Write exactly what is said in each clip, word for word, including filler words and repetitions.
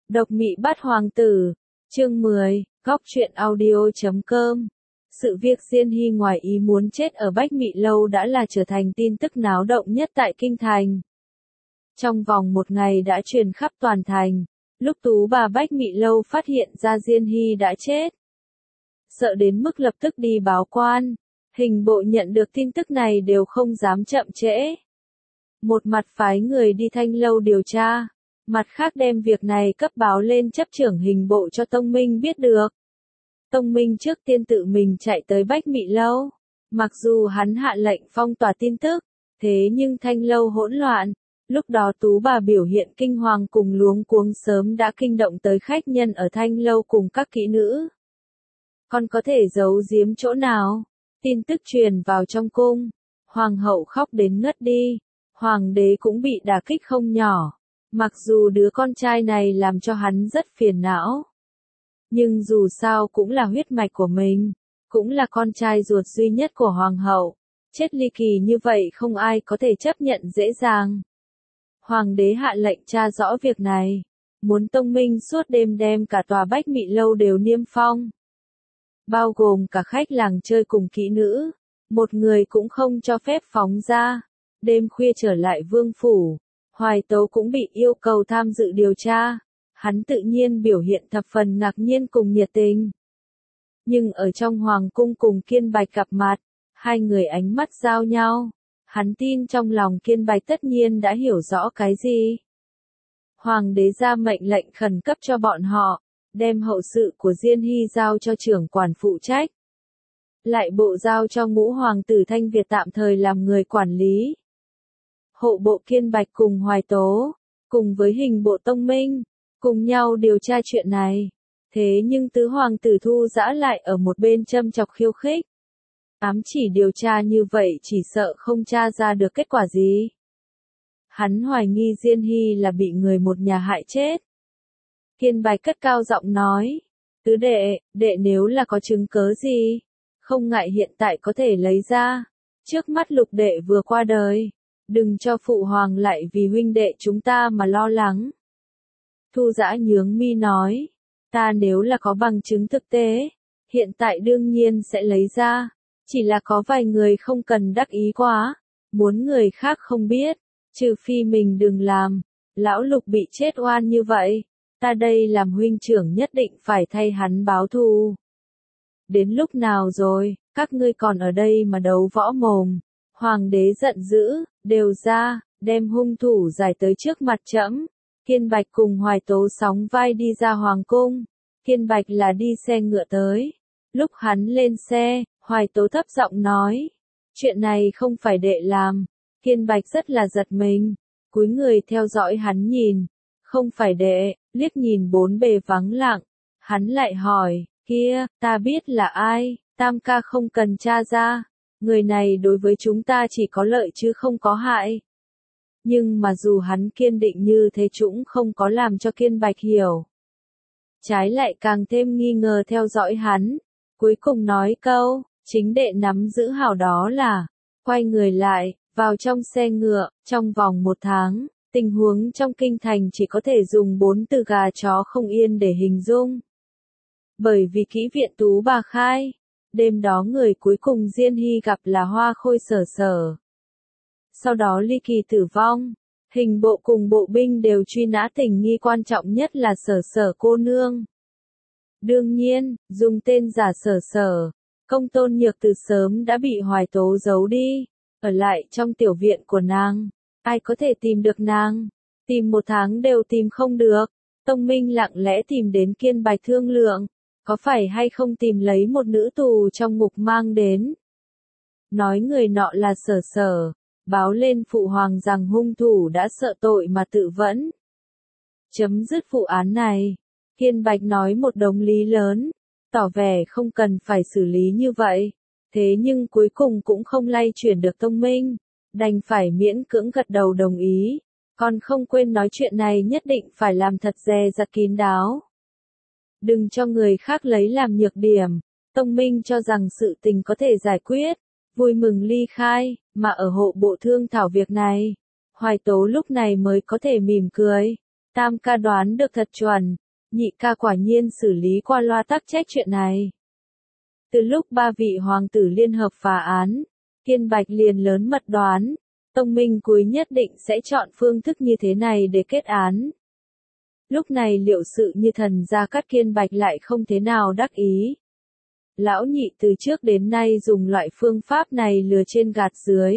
Độc Mị Bắt Hoàng Tử, chương mười, góc truyện audio chấm com. Sự việc Diên Hy ngoài ý muốn chết ở Bách Mị Lâu đã là trở thành tin tức náo động nhất tại Kinh Thành. Trong vòng một ngày đã truyền khắp toàn thành, lúc tú bà Bách Mị Lâu phát hiện ra Diên Hy đã chết. Sợ đến mức lập tức đi báo quan, hình bộ nhận được tin tức này đều không dám chậm trễ. Một mặt phái người đi Thanh Lâu điều tra, mặt khác đem việc này cấp báo lên chấp trưởng hình bộ cho Tông Minh biết được. Tông Minh trước tiên tự mình chạy tới Bách Mị Lâu, mặc dù hắn hạ lệnh phong tỏa tin tức, thế nhưng Thanh Lâu hỗn loạn, lúc đó tú bà biểu hiện kinh hoàng cùng luống cuống sớm đã kinh động tới khách nhân ở Thanh Lâu cùng các kỹ nữ. Còn có thể giấu giếm chỗ nào? Tin tức truyền vào trong cung, hoàng hậu khóc đến ngất đi, hoàng đế cũng bị đả kích không nhỏ. Mặc dù đứa con trai này làm cho hắn rất phiền não, nhưng dù sao cũng là huyết mạch của mình, cũng là con trai ruột duy nhất của hoàng hậu, chết ly kỳ như vậy không ai có thể chấp nhận dễ dàng. Hoàng đế hạ lệnh tra rõ việc này, muốn Tông Minh suốt đêm đem cả tòa Bách Mị Lâu đều niêm phong, bao gồm cả khách làng chơi cùng kỹ nữ, một người cũng không cho phép phóng ra. Đêm khuya trở lại vương phủ, Hoài Tấu cũng bị yêu cầu tham dự điều tra, hắn tự nhiên biểu hiện thập phần ngạc nhiên cùng nhiệt tình. Nhưng ở trong hoàng cung cùng Kiên Bạch gặp mặt, hai người ánh mắt giao nhau, hắn tin trong lòng Kiên Bạch tất nhiên đã hiểu rõ cái gì. Hoàng đế ra mệnh lệnh khẩn cấp cho bọn họ, đem hậu sự của Diên Hy giao cho trưởng quản phụ trách. Lại bộ giao cho ngũ hoàng tử Thanh Việt tạm thời làm người quản lý. Hộ bộ Kiên Bạch cùng Hoài Tố, cùng với hình bộ Tông Minh, cùng nhau điều tra chuyện này. Thế nhưng tứ hoàng tử Thu Dã lại ở một bên châm chọc khiêu khích. Ám chỉ điều tra như vậy chỉ sợ không tra ra được kết quả gì. Hắn hoài nghi Diên Hy là bị người một nhà hại chết. Kiên Bạch cất cao giọng nói, tứ đệ, đệ nếu là có chứng cớ gì, không ngại hiện tại có thể lấy ra. Trước mắt lục đệ vừa qua đời, đừng cho phụ hoàng lại vì huynh đệ chúng ta mà lo lắng. Thu Dã nhướng mi nói, ta nếu là có bằng chứng thực tế, hiện tại đương nhiên sẽ lấy ra, chỉ là có vài người không cần đắc ý quá, muốn người khác không biết, trừ phi mình đừng làm. Lão Lục bị chết oan như vậy, ta đây làm huynh trưởng nhất định phải thay hắn báo thù. Đến lúc nào rồi, các ngươi còn ở đây mà đấu võ mồm? Hoàng đế giận dữ, đều ra, đem hung thủ giải tới trước mặt trẫm. Kiên Bạch cùng Hoài Tố sóng vai đi ra hoàng cung. Kiên Bạch là đi xe ngựa tới. Lúc hắn lên xe, Hoài Tố thấp giọng nói, chuyện này không phải đệ làm. Kiên Bạch rất là giật mình, cúi người theo dõi hắn nhìn, không phải đệ, liếc nhìn bốn bề vắng lặng. Hắn lại hỏi, kia, ta biết là ai, Tam ca không cần tra ra. Người này đối với chúng ta chỉ có lợi chứ không có hại. Nhưng mà dù hắn kiên định như thế cũng không có làm cho Kiên Bạch hiểu. Trái lại càng thêm nghi ngờ theo dõi hắn. Cuối cùng nói câu, chính đệ nắm giữ hảo đó là, quay người lại, vào trong xe ngựa, trong vòng một tháng, tình huống trong kinh thành chỉ có thể dùng bốn từ gà chó không yên để hình dung. Bởi vì kỹ viện tú bà khai. Đêm đó người cuối cùng Diên Hy gặp là Hoa Khôi Sở Sở. Sau đó ly kỳ tử vong, hình bộ cùng bộ binh đều truy nã tình nghi quan trọng nhất là Sở Sở cô nương. Đương nhiên, dùng tên giả Sở Sở, Công Tôn Nhược từ sớm đã bị Hoài Tố giấu đi, ở lại trong tiểu viện của nàng. Ai có thể tìm được nàng? Tìm một tháng đều tìm không được. Tông Minh lặng lẽ tìm đến Kiên Bạch thương lượng. Có phải hay không tìm lấy một nữ tù trong ngục mang đến? Nói người nọ là Sở Sở, báo lên phụ hoàng rằng hung thủ đã sợ tội mà tự vẫn. Chấm dứt vụ án này. Kiên Bạch nói một đống lý lớn, tỏ vẻ không cần phải xử lý như vậy. Thế nhưng cuối cùng cũng không lay chuyển được Tông Minh, đành phải miễn cưỡng gật đầu đồng ý. Còn không quên nói chuyện này nhất định phải làm thật dè dặt kín đáo. Đừng cho người khác lấy làm nhược điểm. Tông Minh cho rằng sự tình có thể giải quyết, vui mừng ly khai, mà ở hộ bộ thương thảo việc này. Hoài Tố lúc này mới có thể mỉm cười. Tam ca đoán được thật chuẩn, nhị ca quả nhiên xử lý qua loa tắc trách chuyện này. Từ lúc ba vị hoàng tử liên hợp phá án, Kiên Bạch liền lớn mật đoán, Tông Minh Cuối nhất định sẽ chọn phương thức như thế này để kết án. Lúc này liệu sự như thần Gia Cát Kiên Bạch lại không thế nào đắc ý. Lão nhị từ trước đến nay dùng loại phương pháp này lừa trên gạt dưới.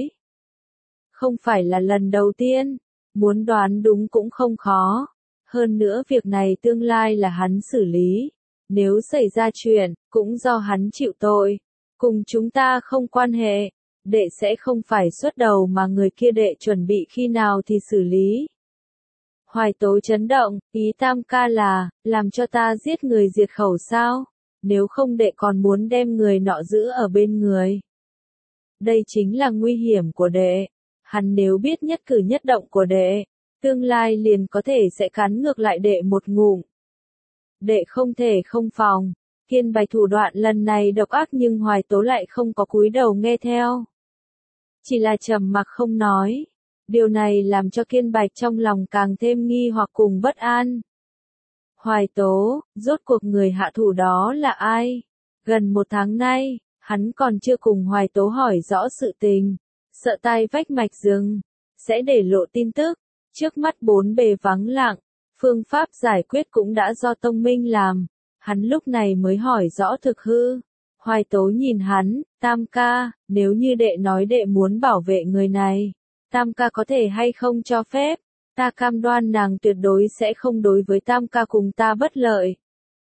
Không phải là lần đầu tiên, muốn đoán đúng cũng không khó. Hơn nữa việc này tương lai là hắn xử lý. Nếu xảy ra chuyện, cũng do hắn chịu tội. Cùng chúng ta không quan hệ. Đệ sẽ không phải xuất đầu mà người kia đệ chuẩn bị khi nào thì xử lý. Hoài Tố chấn động, ý Tam ca là, làm cho ta giết người diệt khẩu sao? Nếu không đệ còn muốn đem người nọ giữ ở bên người. Đây chính là nguy hiểm của đệ. Hắn nếu biết nhất cử nhất động của đệ, tương lai liền có thể sẽ cắn ngược lại đệ một ngụm. Đệ không thể không phòng. Kiên Bạch thủ đoạn lần này độc ác nhưng Hoài Tố lại không có cúi đầu nghe theo. Chỉ là trầm mặc không nói. Điều này làm cho Kiên Bạch trong lòng càng thêm nghi hoặc cùng bất an. Hoài Tố, rốt cuộc người hạ thủ đó là ai? Gần một tháng nay, hắn còn chưa cùng Hoài Tố hỏi rõ sự tình. Sợ tai vách mạch rừng, sẽ để lộ tin tức. Trước mắt bốn bề vắng lặng, phương pháp giải quyết cũng đã do Tông Minh làm. Hắn lúc này mới hỏi rõ thực hư. Hoài Tố nhìn hắn, Tam ca, nếu như đệ nói đệ muốn bảo vệ người này, Tam ca có thể hay không cho phép? Ta cam đoan nàng tuyệt đối sẽ không đối với Tam ca cùng ta bất lợi.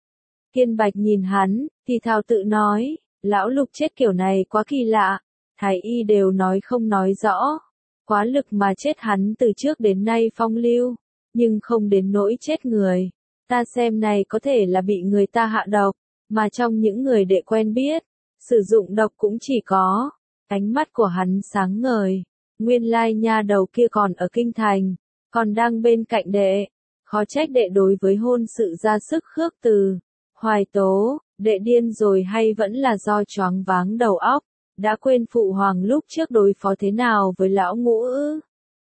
Kiên Bạch nhìn hắn, thì thào tự nói, lão Lục chết kiểu này quá kỳ lạ, thái y đều nói không nói rõ. Quá lực mà chết hắn từ trước đến nay phong lưu, nhưng không đến nỗi chết người. Ta xem này có thể là bị người ta hạ độc, mà trong những người đệ quen biết, sử dụng độc cũng chỉ có. Ánh mắt của hắn sáng ngời, nguyên lai nha đầu kia còn ở kinh thành, còn đang bên cạnh đệ. Khó trách đệ đối với hôn sự ra sức khước từ. Hoài Tố, đệ điên rồi hay vẫn là do choáng váng đầu óc, đã quên phụ hoàng lúc trước đối phó thế nào với lão Ngũ ư?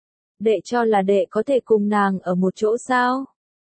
Đệ cho là đệ có thể cùng nàng ở một chỗ sao?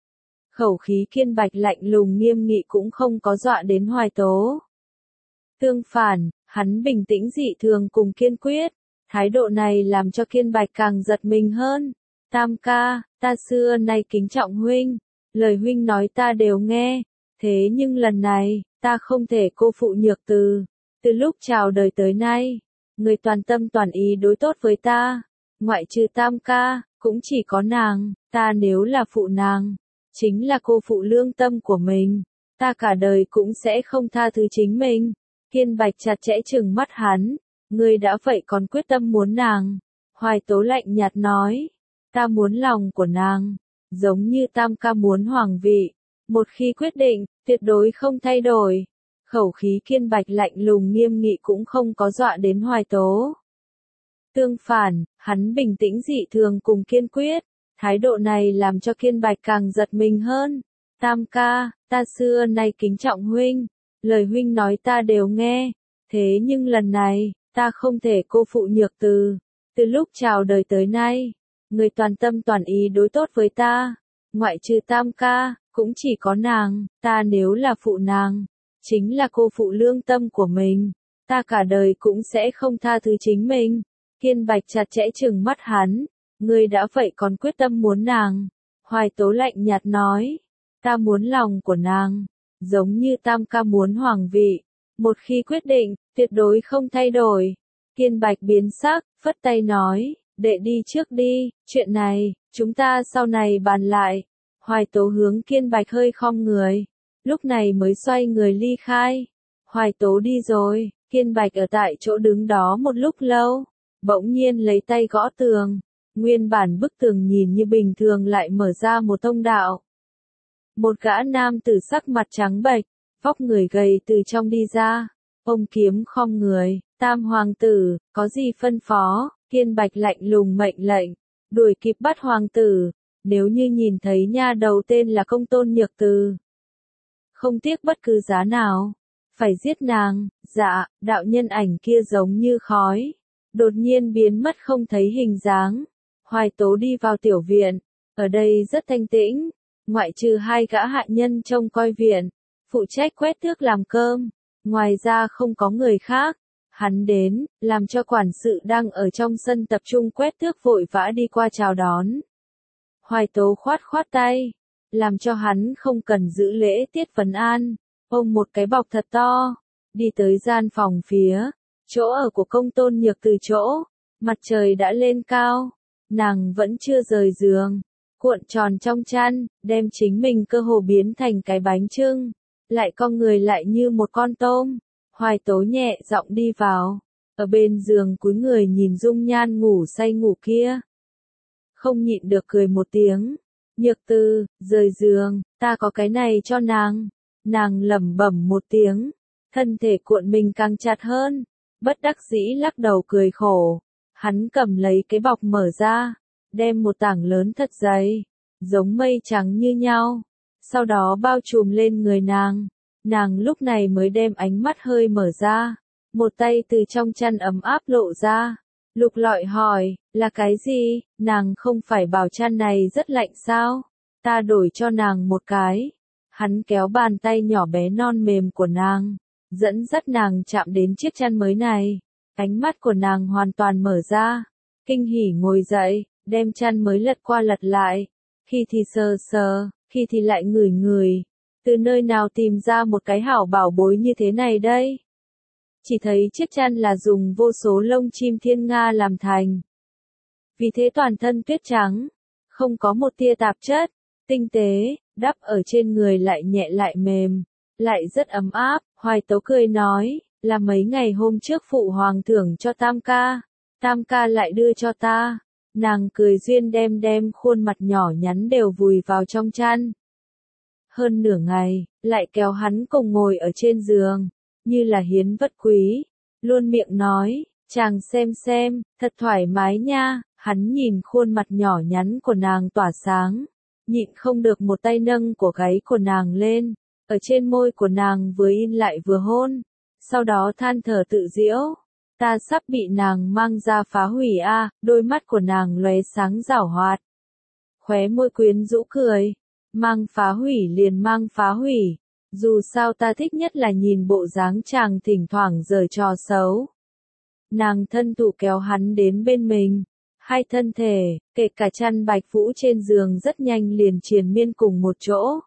Khẩu khí Kiên Bạch lạnh lùng nghiêm nghị cũng không có dọa đến Hoài Tố. Tương phản, hắn bình tĩnh dị thường cùng kiên quyết, thái độ này làm cho Kiên Bạch càng giật mình hơn. Tam ca, ta xưa nay kính trọng huynh, lời huynh nói ta đều nghe, thế nhưng lần này, ta không thể cô phụ nhược từ. Từ lúc chào đời tới nay, người toàn tâm toàn ý đối tốt với ta, ngoại trừ Tam ca, cũng chỉ có nàng, ta nếu là phụ nàng, chính là cô phụ lương tâm của mình, ta cả đời cũng sẽ không tha thứ chính mình. Kiên Bạch chặt chẽ trừng mắt hắn, ngươi đã vậy còn quyết tâm muốn nàng. Hoài Tố lạnh nhạt nói, ta muốn lòng của nàng, giống như Tam ca muốn hoàng vị, một khi quyết định, tuyệt đối không thay đổi. Khẩu khí Kiên Bạch lạnh lùng nghiêm nghị cũng không có dọa đến Hoài Tố. Tương phản, hắn bình tĩnh dị thường cùng kiên quyết, thái độ này làm cho Kiên Bạch càng giật mình hơn. Tam ca, ta xưa nay kính trọng huynh, lời huynh nói ta đều nghe, thế nhưng lần này, ta không thể cô phụ nhược từ. Từ lúc chào đời tới nay, người toàn tâm toàn ý đối tốt với ta, ngoại trừ Tam ca, cũng chỉ có nàng, ta nếu là phụ nàng, chính là cô phụ lương tâm của mình, ta cả đời cũng sẽ không tha thứ chính mình. Kiên Bạch chặt chẽ trừng mắt hắn, ngươi đã vậy còn quyết tâm muốn nàng. Hoài Tố lạnh nhạt nói, ta muốn lòng của nàng, giống như Tam ca muốn hoàng vị, một khi quyết định, tuyệt đối không thay đổi. Kiên Bạch biến sắc, phất tay nói, đệ đi trước đi, chuyện này, chúng ta sau này bàn lại. Hoài Tố hướng Kiên Bạch hơi khom người, lúc này mới xoay người ly khai. Hoài Tố đi rồi, Kiên Bạch ở tại chỗ đứng đó một lúc lâu, bỗng nhiên lấy tay gõ tường, nguyên bản bức tường nhìn như bình thường lại mở ra một thông đạo. Một gã nam tử sắc mặt trắng bệch, vóc người gầy từ trong đi ra, ôm kiếm khom người, Tam hoàng tử, có gì phân phó? Kiên Bạch lạnh lùng mệnh lệnh, đuổi kịp bắt hoàng tử, nếu như nhìn thấy nha đầu tên là Công Tôn Nhược Từ, không tiếc bất cứ giá nào, phải giết nàng. Dạ, đạo nhân ảnh kia giống như khói, đột nhiên biến mất không thấy hình dáng. Hoài Tố đi vào tiểu viện, Ở đây rất thanh tĩnh, ngoại trừ hai gã hạ nhân trông coi viện, phụ trách quét tước làm cơm, ngoài ra không có người khác. Hắn đến, làm cho quản sự đang ở trong sân tập trung quét tước vội vã đi qua chào đón. Hoài Tố khoát khoát tay, làm cho hắn không cần giữ lễ tiết vấn an, ôm một cái bọc thật to, đi tới gian phòng phía, chỗ ở của Công Tôn Nhược Từ chỗ, mặt trời đã lên cao, nàng vẫn chưa rời giường, cuộn tròn trong chăn, đem chính mình cơ hồ biến thành cái bánh chưng, lại cong người lại như một con tôm. Hoài Tố nhẹ giọng đi vào, ở bên giường cúi người nhìn dung nhan ngủ say ngủ kia. Không nhịn được cười một tiếng, Nhược Từ, rời giường, ta có cái này cho nàng. Nàng lẩm bẩm một tiếng, thân thể cuộn mình càng chặt hơn, bất đắc dĩ lắc đầu cười khổ. Hắn cầm lấy cái bọc mở ra, đem một tảng lớn thật dày, giống mây trắng như nhau, sau đó bao trùm lên người nàng. Nàng lúc này mới đem ánh mắt hơi mở ra, một tay từ trong chăn ấm áp lộ ra. Lục Lọi hỏi, là cái gì? Nàng không phải bảo chăn này rất lạnh sao? Ta đổi cho nàng một cái. Hắn kéo bàn tay nhỏ bé non mềm của nàng, dẫn dắt nàng chạm đến chiếc chăn mới này. Ánh mắt của nàng hoàn toàn mở ra, kinh hỉ ngồi dậy, đem chăn mới lật qua lật lại, khi thì sờ sờ, khi thì lại ngửi ngửi. Từ nơi nào tìm ra một cái hảo bảo bối như thế này đây? Chỉ thấy chiếc chăn là dùng vô số lông chim thiên nga làm thành. Vì thế toàn thân tuyết trắng, không có một tia tạp chất, tinh tế, đắp ở trên người lại nhẹ lại mềm, lại rất ấm áp. Hoài Tố cười nói, là mấy ngày hôm trước phụ hoàng thưởng cho Tam ca, Tam ca lại đưa cho ta. Nàng cười duyên đem đem khuôn mặt nhỏ nhắn đều vùi vào trong chăn. Hơn nửa ngày, lại kéo hắn cùng ngồi ở trên giường, như là hiến vật quý, luôn miệng nói, chàng xem xem, thật thoải mái nha. Hắn nhìn khuôn mặt nhỏ nhắn của nàng tỏa sáng, nhịn không được một tay nâng cổ gáy của nàng lên, ở trên môi của nàng vừa in lại vừa hôn, sau đó than thở tự giễu, ta sắp bị nàng mang ra phá hủy a. À, đôi mắt của nàng lóe sáng giảo hoạt, khóe môi quyến rũ cười, mang phá hủy liền mang phá hủy, dù sao ta thích nhất là nhìn bộ dáng chàng thỉnh thoảng giở trò xấu. Nàng thân thụ kéo hắn đến bên mình, hai thân thể, kể cả chăn bạch vũ trên giường rất nhanh liền triền miên cùng một chỗ.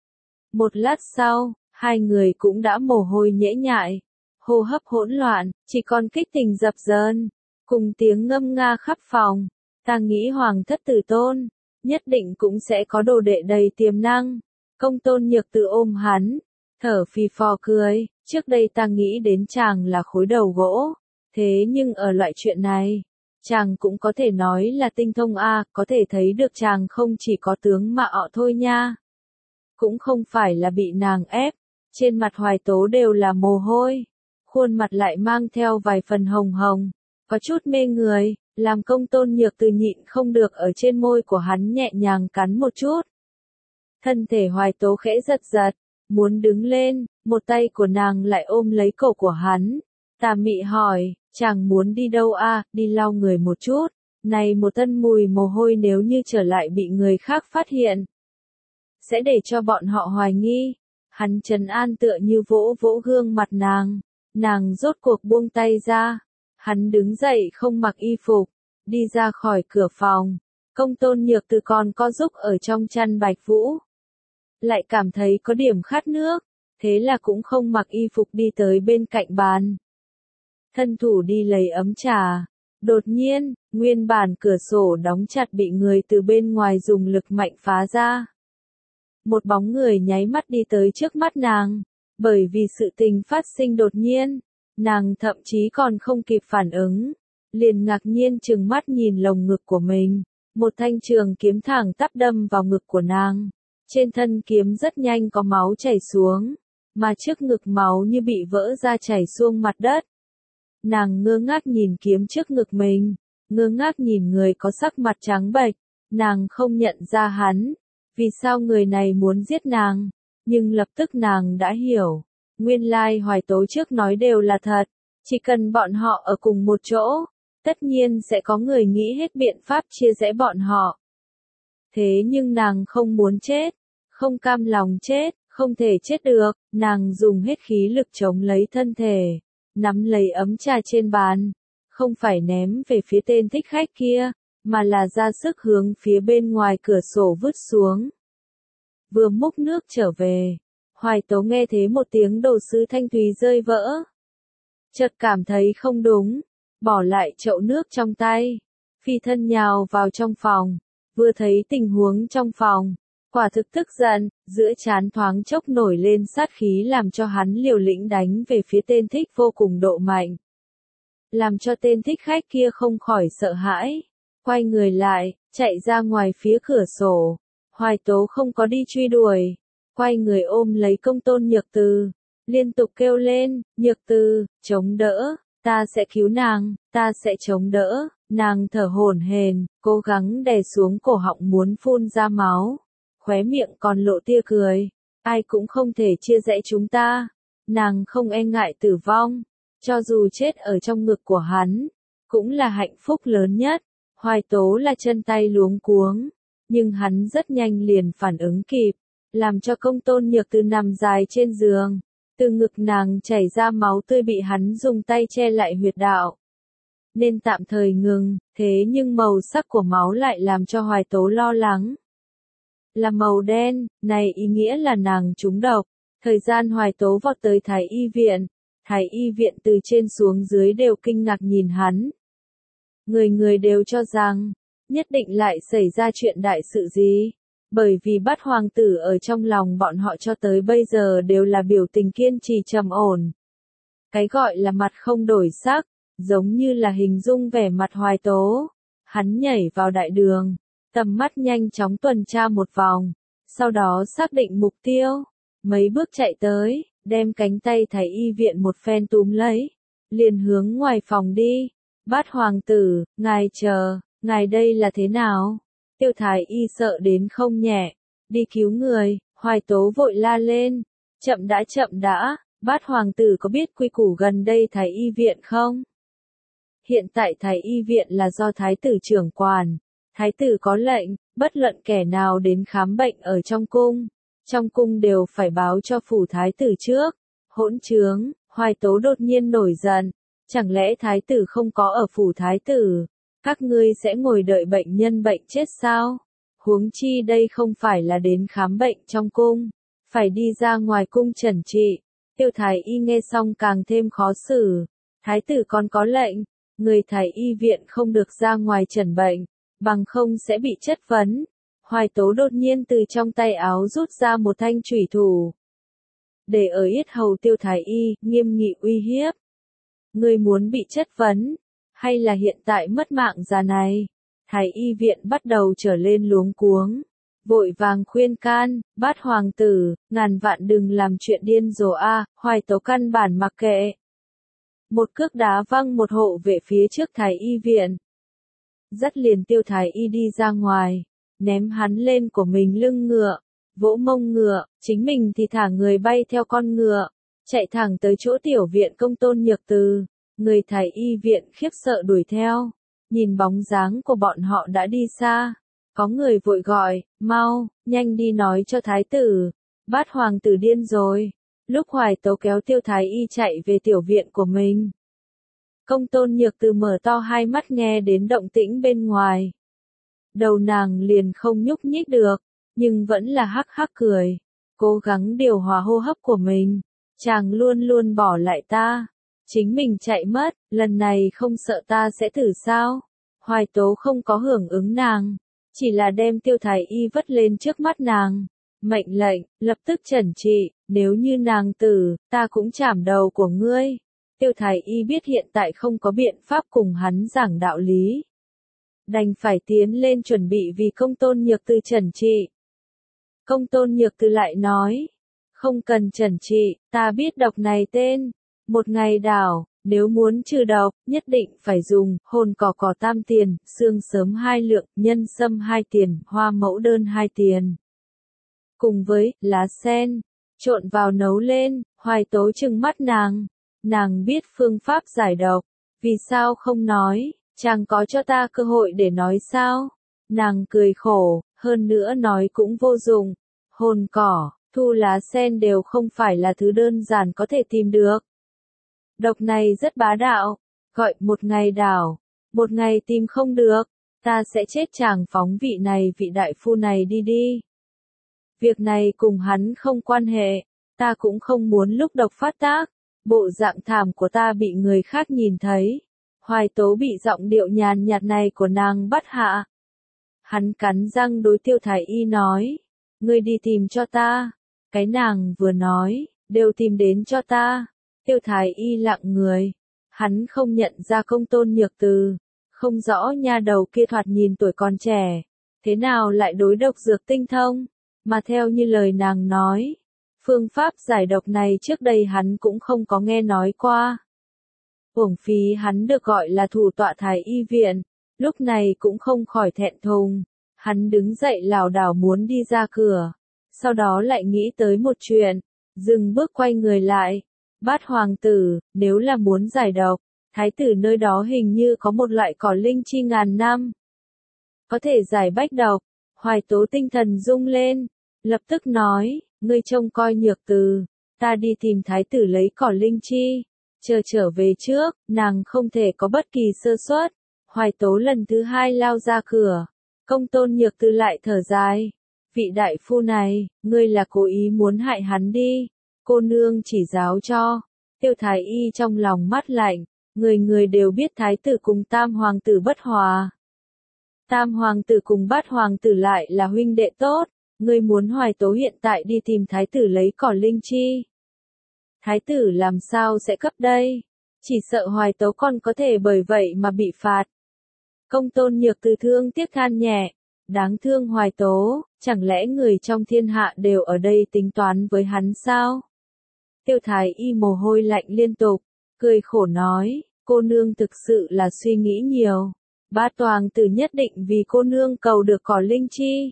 Một lát sau, hai người cũng đã mồ hôi nhễ nhại, hô hấp hỗn loạn, chỉ còn kích tình dập dờn, cùng tiếng ngâm nga khắp phòng. Ta nghĩ hoàng thất tử tôn, nhất định cũng sẽ có đồ đệ đầy tiềm năng. Công Tôn Nhược Từ ôm hắn, thở phì phò cười, trước đây ta nghĩ đến chàng là khối đầu gỗ, thế nhưng ở loại chuyện này, chàng cũng có thể nói là tinh thông a, à, có thể thấy được chàng không chỉ có tướng mà ọ thôi nha. Cũng không phải là bị nàng ép, trên mặt Hoài Tố đều là mồ hôi, khuôn mặt lại mang theo vài phần hồng hồng, có chút mê người, làm Công Tôn Nhược Từ nhịn không được ở trên môi của hắn nhẹ nhàng cắn một chút. Thân thể Hoài Tố khẽ giật giật, muốn đứng lên, một tay của nàng lại ôm lấy cổ của hắn. Tà Mị hỏi, chàng muốn đi đâu a? À, đi lau người một chút, này một thân mùi mồ hôi nếu như trở lại bị người khác phát hiện, sẽ để cho bọn họ hoài nghi. Hắn trấn an tựa như vỗ vỗ gương mặt nàng, nàng rốt cuộc buông tay ra. Hắn đứng dậy không mặc y phục, đi ra khỏi cửa phòng. Công Tôn Nhược Từ còn co giúp ở trong chăn bạch vũ, lại cảm thấy có điểm khát nước, thế là cũng không mặc y phục đi tới bên cạnh bàn. Thân thủ đi lấy ấm trà. Đột nhiên, nguyên bản cửa sổ đóng chặt bị người từ bên ngoài dùng lực mạnh phá ra. Một bóng người nháy mắt đi tới trước mắt nàng, bởi vì sự tình phát sinh đột nhiên, nàng thậm chí còn không kịp phản ứng, liền ngạc nhiên trừng mắt nhìn lồng ngực của mình, một thanh trường kiếm thẳng tắp đâm vào ngực của nàng. Trên thân kiếm rất nhanh có máu chảy xuống, mà trước ngực máu như bị vỡ ra chảy xuống mặt đất. Nàng ngơ ngác nhìn kiếm trước ngực mình, ngơ ngác nhìn người có sắc mặt trắng bệch, nàng không nhận ra hắn, vì sao người này muốn giết nàng, nhưng lập tức nàng đã hiểu, nguyên lai Hoài Tố trước nói đều là thật, chỉ cần bọn họ ở cùng một chỗ, tất nhiên sẽ có người nghĩ hết biện pháp chia rẽ bọn họ. Thế nhưng nàng không muốn chết, không cam lòng chết, không thể chết được, nàng dùng hết khí lực chống lấy thân thể, nắm lấy ấm trà trên bàn, không phải ném về phía tên thích khách kia, mà là ra sức hướng phía bên ngoài cửa sổ vứt xuống. Vừa múc nước trở về, Hoài Tố nghe thấy một tiếng đồ sứ thanh thúy rơi vỡ. Chợt cảm thấy không đúng, bỏ lại chậu nước trong tay, phi thân nhào vào trong phòng, vừa thấy tình huống trong phòng, quả thực tức giận, giữa trán thoáng chốc nổi lên sát khí làm cho hắn liều lĩnh đánh về phía tên thích vô cùng độ mạnh. Làm cho tên thích khách kia không khỏi sợ hãi, quay người lại, chạy ra ngoài phía cửa sổ. Hoài Tố không có đi truy đuổi, quay người ôm lấy Công Tôn Nhược Từ, liên tục kêu lên, Nhược Từ, chống đỡ, ta sẽ cứu nàng, ta sẽ chống đỡ, nàng thở hổn hển, cố gắng đè xuống cổ họng muốn phun ra máu, khóe miệng còn lộ tia cười, ai cũng không thể chia rẽ chúng ta, nàng không e ngại tử vong, cho dù chết ở trong ngực của hắn, cũng là hạnh phúc lớn nhất. Hoài Tố là chân tay luống cuống, nhưng hắn rất nhanh liền phản ứng kịp, làm cho Công Tôn Nhược Từ nằm dài trên giường, từ ngực nàng chảy ra máu tươi bị hắn dùng tay che lại huyệt đạo. Nên tạm thời ngừng, thế nhưng màu sắc của máu lại làm cho Hoài Tố lo lắng. Là màu đen, này ý nghĩa là nàng trúng độc. Thời gian Hoài Tố vọt tới Thái Y viện, Thái Y viện từ trên xuống dưới đều kinh ngạc nhìn hắn. Người người đều cho rằng, nhất định lại xảy ra chuyện đại sự gì, bởi vì Bát hoàng tử ở trong lòng bọn họ cho tới bây giờ đều là biểu tình kiên trì trầm ổn. Cái gọi là mặt không đổi sắc, giống như là hình dung vẻ mặt Hoài Tố. Hắn nhảy vào đại đường, tầm mắt nhanh chóng tuần tra một vòng, sau đó xác định mục tiêu, mấy bước chạy tới, đem cánh tay Thái Y viện một phen túm lấy, liền hướng ngoài phòng đi. Bát hoàng tử, ngài chờ, ngài đây là thế nào? Tiêu Thái Y sợ đến không nhẹ, đi cứu người. Hoài Tố vội la lên, chậm đã chậm đã, Bát hoàng tử có biết quy củ gần đây Thái Y viện không? Hiện tại Thái Y viện là do Thái tử trưởng quản, Thái tử có lệnh, bất luận kẻ nào đến khám bệnh ở trong cung, trong cung đều phải báo cho phủ Thái tử trước. Hỗn trướng, Hoài Tố đột nhiên nổi giận, chẳng lẽ Thái tử không có ở phủ Thái tử? Các ngươi sẽ ngồi đợi bệnh nhân bệnh chết sao? Huống chi đây không phải là đến khám bệnh trong cung, phải đi ra ngoài cung trần trị. Tiêu Thái Y nghe xong càng thêm khó xử. Thái tử còn có lệnh, người Thái Y viện không được ra ngoài trần bệnh, bằng không sẽ bị chất vấn. Hoài Tố đột nhiên từ trong tay áo rút ra một thanh chủy thủ, để ở yết hầu Tiêu Thái Y, nghiêm nghị uy hiếp. Ngươi muốn bị chất vấn, hay là hiện tại mất mạng già này? Thái Y viện bắt đầu trở lên luống cuống, vội vàng khuyên can, Bát hoàng tử, ngàn vạn đừng làm chuyện điên rồ a. Hoài Tố căn bản mặc kệ. Một cước đá văng một hộ vệ phía trước Thái Y viện. Dắt liền Tiêu Thái Y đi ra ngoài, ném hắn lên của mình lưng ngựa, vỗ mông ngựa, chính mình thì thả người bay theo con ngựa, chạy thẳng tới chỗ tiểu viện Công Tôn Nhược Từ. Người Thái Y viện khiếp sợ đuổi theo, nhìn bóng dáng của bọn họ đã đi xa. Có người vội gọi, mau, nhanh đi nói cho Thái tử, Bát hoàng tử điên rồi. Lúc Hoài Tố kéo Tiêu Thái Y chạy về tiểu viện của mình, Công Tôn Nhược Từ mở to hai mắt nghe đến động tĩnh bên ngoài. Đầu nàng liền không nhúc nhích được, nhưng vẫn là hắc hắc cười, cố gắng điều hòa hô hấp của mình. Chàng luôn luôn bỏ lại ta, chính mình chạy mất, lần này không sợ ta sẽ thử sao? Hoài Tố không có hưởng ứng nàng, chỉ là đem Tiêu Thái Y vất lên trước mắt nàng. Mệnh lệnh, lập tức trần trị, nếu như nàng tử, ta cũng chảm đầu của ngươi. Tiêu Thái Y biết hiện tại không có biện pháp cùng hắn giảng đạo lý, đành phải tiến lên chuẩn bị vì Công Tôn Nhược Từ trần trị. Công Tôn Nhược Từ lại nói, không cần trần trị, ta biết độc này tên, một ngày đảo, nếu muốn trừ độc, nhất định phải dùng hồn cỏ cỏ tam tiền, xương sớm hai lượng, nhân sâm hai tiền, hoa mẫu đơn hai tiền. Cùng với lá sen, trộn vào nấu lên. Hoài Tố trừng mắt nàng, nàng biết phương pháp giải độc, vì sao không nói, chàng có cho ta cơ hội để nói sao? Nàng cười khổ, Hơn nữa nói cũng vô dụng. Hồn cỏ, thu lá sen đều không phải là thứ đơn giản có thể tìm được. Độc này rất bá đạo, gọi một ngày đảo, một ngày tìm không được, ta sẽ chết chàng phóng vị này vị đại phu này đi đi. Việc này cùng hắn không quan hệ, ta cũng không muốn lúc độc phát tác, bộ dạng thảm của ta bị người khác nhìn thấy. Hoài Tố bị giọng điệu nhàn nhạt này của nàng bắt hạ. Hắn cắn răng đối Tiêu Thái Y nói, ngươi đi tìm cho ta. Cái nàng vừa nói, đều tìm đến cho ta. Tiêu Thái Y lặng người, hắn không nhận ra Công Tôn Nhược Từ, không rõ nha đầu kia thoạt nhìn tuổi còn trẻ, thế nào lại đối độc dược tinh thông, mà theo như lời nàng nói, phương pháp giải độc này trước đây hắn cũng không có nghe nói qua. Uổng phí hắn được gọi là thủ tọa Thái Y viện, lúc này cũng không khỏi thẹn thùng, hắn đứng dậy lảo đảo muốn đi ra cửa, sau đó lại nghĩ tới một chuyện, dừng bước quay người lại. Bát hoàng tử, nếu là muốn giải độc, thái tử nơi đó hình như có một loại cỏ linh chi ngàn năm. Có thể giải bách độc. Hoài Tố tinh thần rung lên, lập tức nói, ngươi trông coi Nhược Từ, ta đi tìm thái tử lấy cỏ linh chi. Chờ trở về trước, nàng không thể có bất kỳ sơ suất. Hoài Tố lần thứ hai lao ra cửa. Công Tôn Nhược Từ lại thở dài. Vị đại phu này, ngươi là cố ý muốn hại hắn đi. Cô nương chỉ giáo cho. Tiêu Thái Y trong lòng mắt lạnh, người người đều biết thái tử cùng tam hoàng tử bất hòa. Tam hoàng tử cùng bát hoàng tử lại là huynh đệ tốt, ngươi muốn Hoài Tố hiện tại đi tìm thái tử lấy cỏ linh chi. Thái tử làm sao sẽ cấp đây? Chỉ sợ Hoài Tố còn có thể bởi vậy mà bị phạt. Công Tôn Nhược Từ thương tiếc than nhẹ, đáng thương Hoài Tố, chẳng lẽ người trong thiên hạ đều ở đây tính toán với hắn sao? Tiêu Thái Y mồ hôi lạnh liên tục, cười khổ nói, cô nương thực sự là suy nghĩ nhiều. Bát hoàng tử nhất định vì cô nương cầu được cỏ linh chi.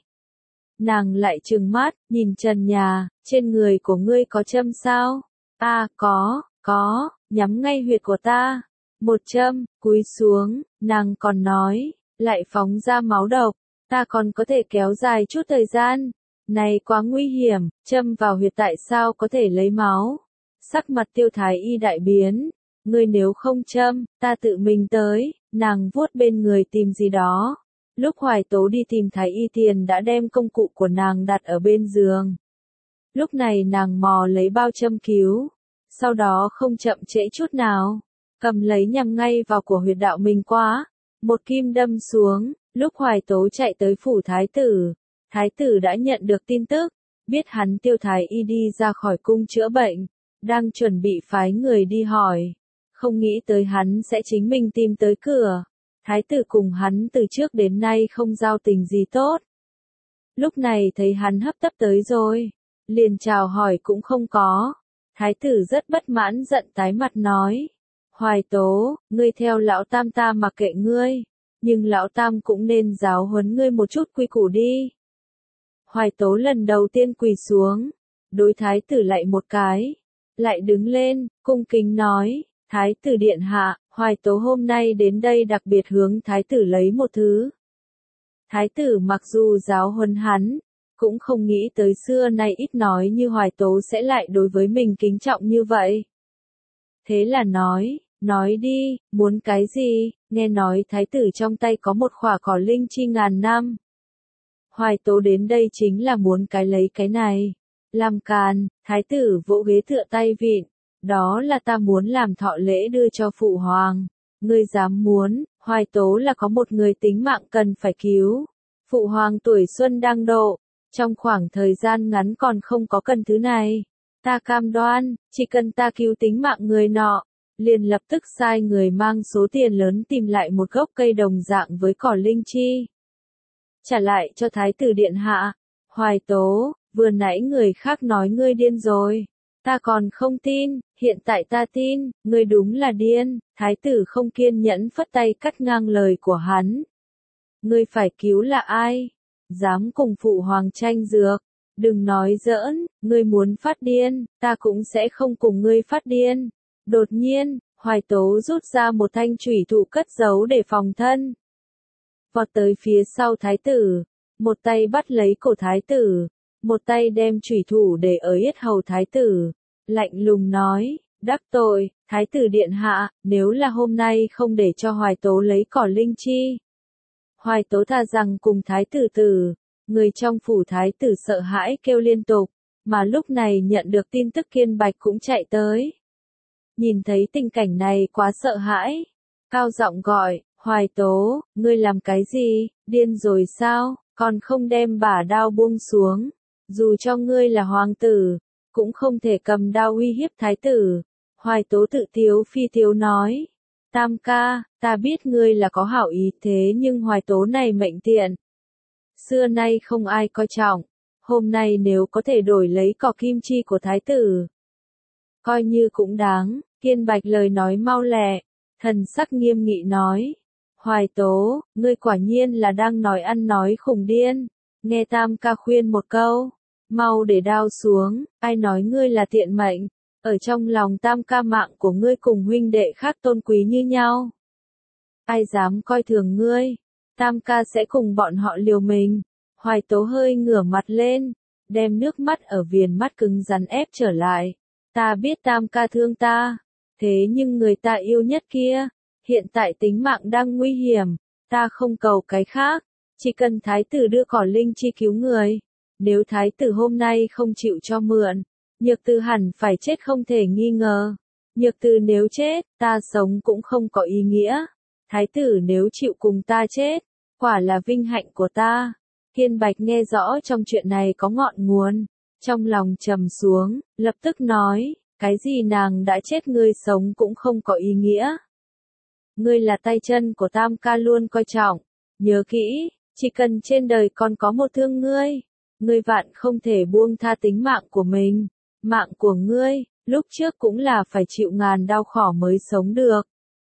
Nàng lại trừng mắt, nhìn trần nhà, trên người của ngươi có châm sao? A, à, có, có, nhắm ngay huyệt của ta. Một châm, cúi xuống, nàng còn nói, lại phóng ra máu độc, ta còn có thể kéo dài chút thời gian. Này quá nguy hiểm, châm vào huyệt tại sao có thể lấy máu? Sắc mặt Tiêu Thái Y đại biến, ngươi nếu không châm, ta tự mình tới. Nàng vuốt bên người tìm gì đó. Lúc Hoài Tố đi tìm Thái Y tiền đã đem công cụ của nàng đặt ở bên giường. Lúc này nàng mò lấy bao châm cứu, sau đó không chậm trễ chút nào, cầm lấy nhằm ngay vào của huyệt đạo mình quá, một kim đâm xuống. Lúc Hoài Tố chạy tới phủ thái tử, thái tử đã nhận được tin tức, biết hắn Tiêu Thái Y đi ra khỏi cung chữa bệnh, đang chuẩn bị phái người đi hỏi, không nghĩ tới hắn sẽ chính mình tìm tới cửa. Thái tử cùng hắn từ trước đến nay không giao tình gì tốt. Lúc này thấy hắn hấp tấp tới rồi, liền chào hỏi cũng không có. Thái tử rất bất mãn giận tái mặt nói, Hoài Tố, ngươi theo lão tam ta mặc kệ ngươi, nhưng lão tam cũng nên giáo huấn ngươi một chút quy củ đi. Hoài Tố lần đầu tiên quỳ xuống, đối thái tử lại một cái, lại đứng lên, cung kính nói, Thái tử điện hạ, Hoài Tố hôm nay đến đây đặc biệt hướng thái tử lấy một thứ. Thái tử mặc dù giáo huấn hắn, cũng không nghĩ tới xưa nay ít nói như Hoài Tố sẽ lại đối với mình kính trọng như vậy. Thế là nói, nói đi, muốn cái gì, nghe nói thái tử trong tay có một khỏa cỏ linh chi ngàn năm. Hoài Tố đến đây chính là muốn cái lấy cái này. Làm càn, thái tử vỗ ghế tựa tay vịn. Đó là ta muốn làm thọ lễ đưa cho phụ hoàng. Ngươi dám muốn, Hoài Tố là có một người tính mạng cần phải cứu. Phụ hoàng tuổi xuân đang độ, trong khoảng thời gian ngắn còn không có cần thứ này. Ta cam đoan, chỉ cần ta cứu tính mạng người nọ, liền lập tức sai người mang số tiền lớn tìm lại một gốc cây đồng dạng với cỏ linh chi. Trả lại cho thái tử điện hạ. Hoài Tố, vừa nãy người khác nói ngươi điên rồi. Ta còn không tin, hiện tại ta tin, ngươi đúng là điên. Thái tử không kiên nhẫn phất tay cắt ngang lời của hắn. Ngươi phải cứu là ai? Dám cùng phụ hoàng tranh dược? Đừng nói giỡn, ngươi muốn phát điên, ta cũng sẽ không cùng ngươi phát điên. Đột nhiên, Hoài Tố rút ra một thanh chủy thủ cất giấu để phòng thân. Vọt tới phía sau thái tử, một tay bắt lấy cổ thái tử, một tay đem chủy thủ để ở yết hầu thái tử, lạnh lùng nói, đắc tội, thái tử điện hạ, nếu là hôm nay không để cho Hoài Tố lấy cỏ linh chi. Hoài Tố thà rằng cùng thái tử tử, người trong phủ thái tử sợ hãi kêu liên tục, mà lúc này nhận được tin tức Kiên Bạch cũng chạy tới. Nhìn thấy tình cảnh này quá sợ hãi, cao giọng gọi, Hoài Tố, ngươi làm cái gì, điên rồi sao, còn không đem bả đao buông xuống, dù cho ngươi là hoàng tử, cũng không thể cầm đao uy hiếp thái tử. Hoài Tố tự tiếu phi tiếu nói, Tam ca, ta biết ngươi là có hảo ý thế nhưng Hoài Tố này mệnh tiện. Xưa nay không ai coi trọng, hôm nay nếu có thể đổi lấy cỏ kim chi của thái tử, coi như cũng đáng. Kiên Bạch lời nói mau lẹ, thần sắc nghiêm nghị nói, Hoài Tố, ngươi quả nhiên là đang nói ăn nói khùng điên, nghe Tam ca khuyên một câu, mau để đao xuống, ai nói ngươi là tiện mệnh, ở trong lòng Tam ca mạng của ngươi cùng huynh đệ khác tôn quý như nhau. Ai dám coi thường ngươi, Tam ca sẽ cùng bọn họ liều mình. Hoài Tố hơi ngửa mặt lên, đem nước mắt ở viền mắt cứng rắn ép trở lại. Ta biết Tam ca thương ta, thế nhưng người ta yêu nhất kia, hiện tại tính mạng đang nguy hiểm, ta không cầu cái khác, chỉ cần thái tử đưa cỏ linh chi cứu người. Nếu thái tử hôm nay không chịu cho mượn, Nhược Từ hẳn phải chết không thể nghi ngờ. Nhược Từ nếu chết, ta sống cũng không có ý nghĩa. Thái tử nếu chịu cùng ta chết, quả là vinh hạnh của ta. Kiên Bạch nghe rõ trong chuyện này có ngọn nguồn, trong lòng trầm xuống, lập tức nói, cái gì nàng đã chết ngươi sống cũng không có ý nghĩa. Ngươi là tay chân của Tam ca luôn coi trọng, nhớ kỹ, chỉ cần trên đời còn có một thương ngươi, ngươi vạn không thể buông tha tính mạng của mình. Mạng của ngươi, lúc trước cũng là phải chịu ngàn đau khổ mới sống được.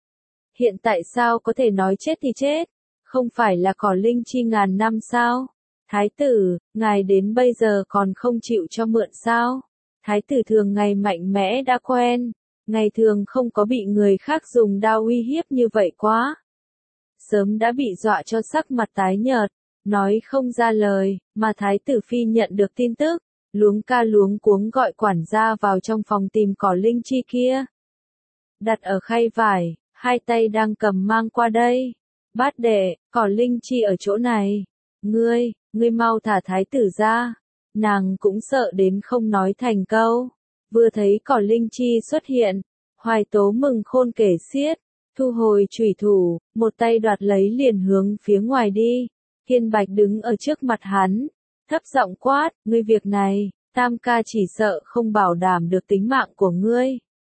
Hiện tại sao có thể nói chết thì chết, không phải là cỏ linh chi ngàn năm sao? Thái tử, ngài đến bây giờ còn không chịu cho mượn sao? Thái tử thường ngày mạnh mẽ đã quen, ngày thường không có bị người khác dùng đao uy hiếp như vậy quá. Sớm đã bị dọa cho sắc mặt tái nhợt, nói không ra lời, mà thái tử phi nhận được tin tức, luống ca luống cuống gọi quản gia vào trong phòng tìm cỏ linh chi kia. Đặt ở khay vải, hai tay đang cầm mang qua đây. Bát đệ, cỏ linh chi ở chỗ này. Ngươi, ngươi mau thả thái tử ra. Nàng cũng sợ đến không nói thành câu. Vừa thấy cỏ linh chi xuất hiện, Hoài Tố mừng khôn kể xiết, thu hồi chủy thủ, một tay đoạt lấy liền hướng phía ngoài đi. Kiên Bạch đứng ở trước mặt hắn, thấp giọng quát, ngươi việc này, Tam ca chỉ sợ không bảo đảm được tính mạng của ngươi.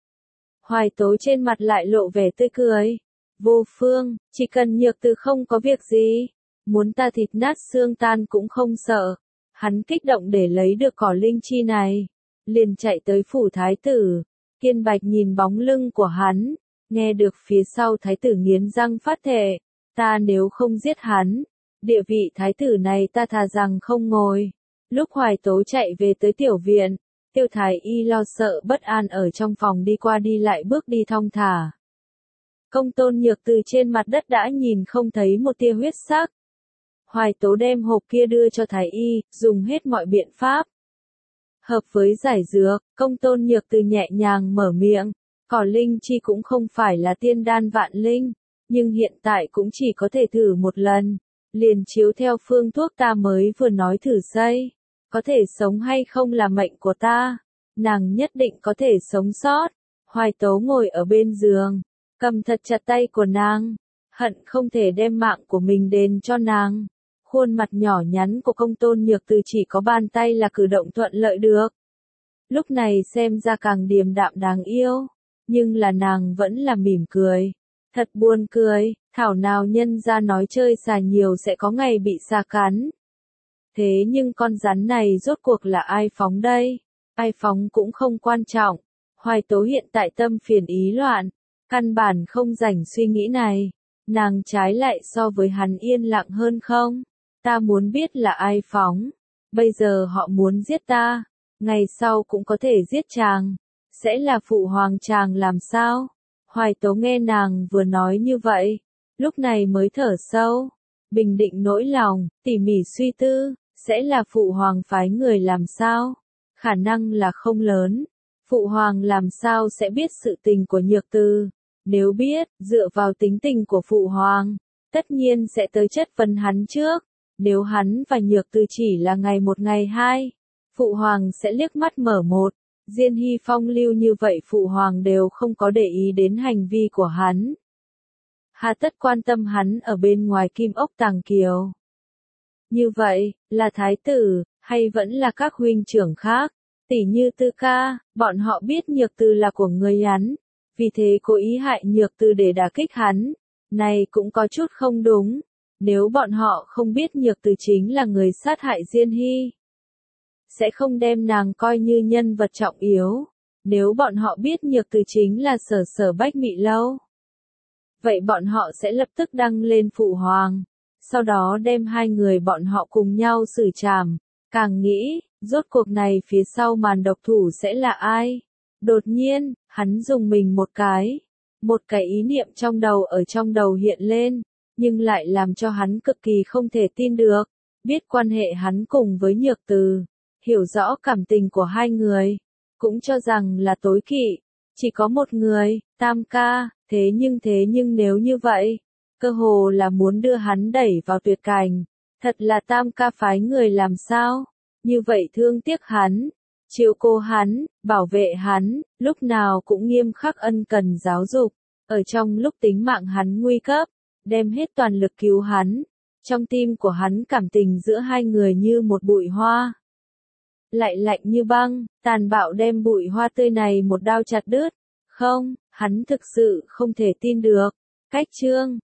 Hoài Tố trên mặt lại lộ vẻ tươi cười. Vô Phương, chỉ cần Nhược Từ không có việc gì, muốn ta thịt nát xương tan cũng không sợ. Hắn kích động để lấy được cỏ linh chi này, liền chạy tới phủ thái tử. Kiên Bạch nhìn bóng lưng của hắn, nghe được phía sau thái tử nghiến răng phát thệ, ta nếu không giết hắn, địa vị thái tử này ta thà rằng không ngồi. Lúc Hoài Tố chạy về tới tiểu viện, Tiêu Thái Y lo sợ bất an ở trong phòng đi qua đi lại bước đi thong thả. Công Tôn Nhược từ trên mặt đất đã nhìn không thấy một tia huyết sắc. Hoài Tố đem hộp kia đưa cho Thái Y, dùng hết mọi biện pháp. Hợp với giải dược, Công Tôn Nhược từ nhẹ nhàng mở miệng, cỏ linh chi cũng không phải là tiên đan vạn linh, nhưng hiện tại cũng chỉ có thể thử một lần. Liền chiếu theo phương thuốc ta mới vừa nói thử xây, có thể sống hay không là mệnh của ta, nàng nhất định có thể sống sót. Hoài Tố ngồi ở bên giường, cầm thật chặt tay của nàng, hận không thể đem mạng của mình đền cho nàng. Khuôn mặt nhỏ nhắn của Công Tôn Nhược Từ chỉ có bàn tay là cử động thuận lợi được. Lúc này xem ra càng điềm đạm đáng yêu, nhưng là nàng vẫn là mỉm cười. Thật buồn cười, thảo nào nhân ra nói chơi xà nhiều sẽ có ngày bị xà cắn. Thế nhưng con rắn này rốt cuộc là ai phóng đây? Ai phóng cũng không quan trọng. Hoài Tố hiện tại tâm phiền ý loạn, căn bản không rảnh suy nghĩ này. Nàng trái lại so với hắn yên lặng hơn không? Ta muốn biết là ai phóng. Bây giờ họ muốn giết ta, ngày sau cũng có thể giết chàng. Sẽ là phụ hoàng chàng làm sao? Hoài Tố nghe nàng vừa nói như vậy, lúc này mới thở sâu. bình định nỗi lòng, tỉ mỉ suy tư, sẽ là Phụ Hoàng phái người làm sao? Khả năng là không lớn. Phụ Hoàng làm sao sẽ biết sự tình của Nhược Từ? Nếu biết, dựa vào tính tình của Phụ Hoàng, tất nhiên sẽ tới chất vấn hắn trước. Nếu hắn và Nhược Từ chỉ là ngày một ngày hai, Phụ Hoàng sẽ liếc mắt mở một. Diên Hy phong lưu như vậy Phụ Hoàng đều không có để ý đến hành vi của hắn. Hà tất quan tâm hắn ở bên ngoài kim ốc tàng kiều. Như vậy, là thái tử, hay vẫn là các huynh trưởng khác, tỉ như Tư ca, bọn họ biết Nhược Từ là của người hắn, vì thế cố ý hại Nhược Từ để đả kích hắn. Này cũng có chút không đúng, nếu bọn họ không biết Nhược Từ chính là người sát hại Diên Hy, sẽ không đem nàng coi như nhân vật trọng yếu. Nếu bọn họ biết Nhược Từ chính là Sở Sở Bách Mị Lâu, vậy bọn họ sẽ lập tức đăng lên Phụ Hoàng, sau đó đem hai người bọn họ cùng nhau xử trảm. Càng nghĩ, rốt cuộc này phía sau màn độc thủ sẽ là ai? Đột nhiên, hắn dùng mình một cái. Một cái ý niệm trong đầu ở trong đầu hiện lên, nhưng lại làm cho hắn cực kỳ không thể tin được. Biết quan hệ hắn cùng với Nhược Từ, hiểu rõ cảm tình của hai người, cũng cho rằng là tối kỵ. Chỉ có một người, Tam ca, thế nhưng thế nhưng nếu như vậy, cơ hồ là muốn đưa hắn đẩy vào tuyệt cảnh. Thật là Tam ca phái người làm sao? Như vậy thương tiếc hắn, chiếu cố hắn, bảo vệ hắn, lúc nào cũng nghiêm khắc ân cần giáo dục, ở trong lúc tính mạng hắn nguy cấp, đem hết toàn lực cứu hắn. Trong tim của hắn cảm tình giữa hai người như một bụi hoa, lại lạnh như băng, tàn bạo đem bụi hoa tươi này một đao chặt đứt. Không, hắn thực sự không thể tin được. Cách chương